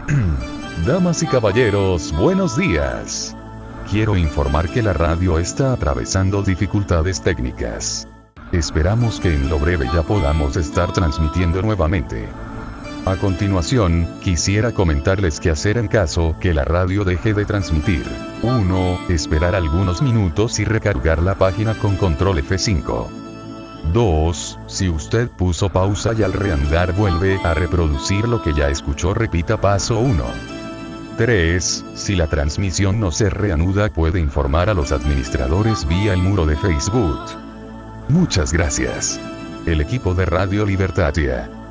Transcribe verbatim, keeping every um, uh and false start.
Damas y caballeros, buenos días. Quiero informar que la radio está atravesando dificultades técnicas. Esperamos que en lo breve ya podamos estar transmitiendo nuevamente. A continuación, quisiera comentarles qué hacer en caso que la radio deje de transmitir. uno. Esperar algunos minutos y recargar la página con control F cinco. dos. Si usted puso pausa y al reanudar vuelve a reproducir lo que ya escuchó, repita paso uno. tres. Si la transmisión no se reanuda, puede informar a los administradores vía el muro de Facebook. Muchas gracias. El equipo de Radio Libertatia.